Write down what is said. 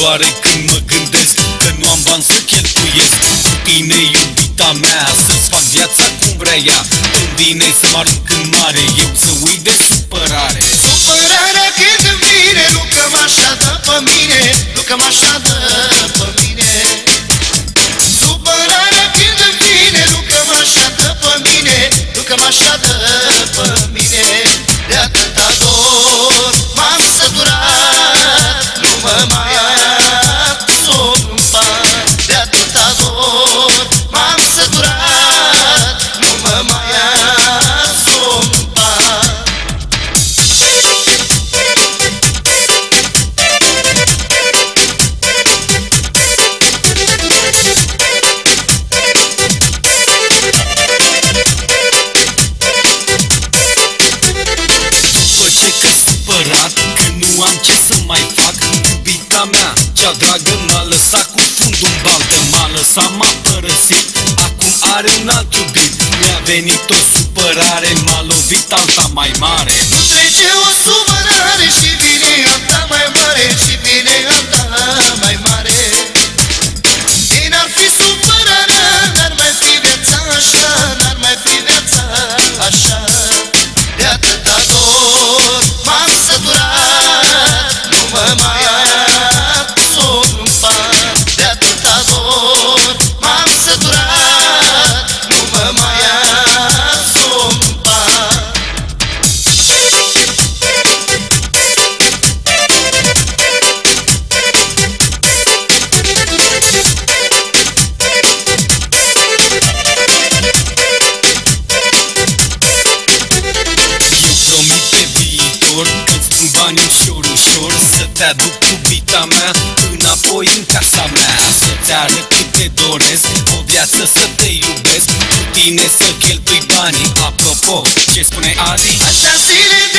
doare când mă gândesc că nu am bani să cheltuiesc. Cu tine, iubita mea, să-ți fac viața cum vrea ea. Îmi vine să mă arunc în mare, eu să uit de supărare. Supărarea când îmi vine, nu că m-așa dă pe mine, nu că m-așa dă pe mine. Supărarea când îmi vine, nu că m-așa dă pe mine, nu că m-așa dă pe mine. De atâta dor m-am săturat, nu mă mai absorb în pat. De atâta dor m-am săturat, nu mă mai absorb în pat. Că nu am ce să mai fac, iubita mea cea dragă m-a lăsat cu fundul în baltă. M-a lăsat, m-a părăsit, acum are un alt iubit. Mi-a venit o supărare, m-a lovit alta mai mare. Nu trece o supărare și vine alta mai mare, și vine alta mai mare. Ei, n-ar fi supărarea, n-ar mai fi viața așa, n-ar mai fi viața așa. De atâta dor m-am săturat, nu mă mai absorb în pat. De atâta dor m-am săturat, nu mă mai absorb în pat. Bani ușor, ușor să te aduc, iubita mea, înapoi în casa mea. Să-ți arăt cât te doresc, o viață să te iubesc, cu tine să cheltui banii. Apropo, ce spune Adi? Așa zile de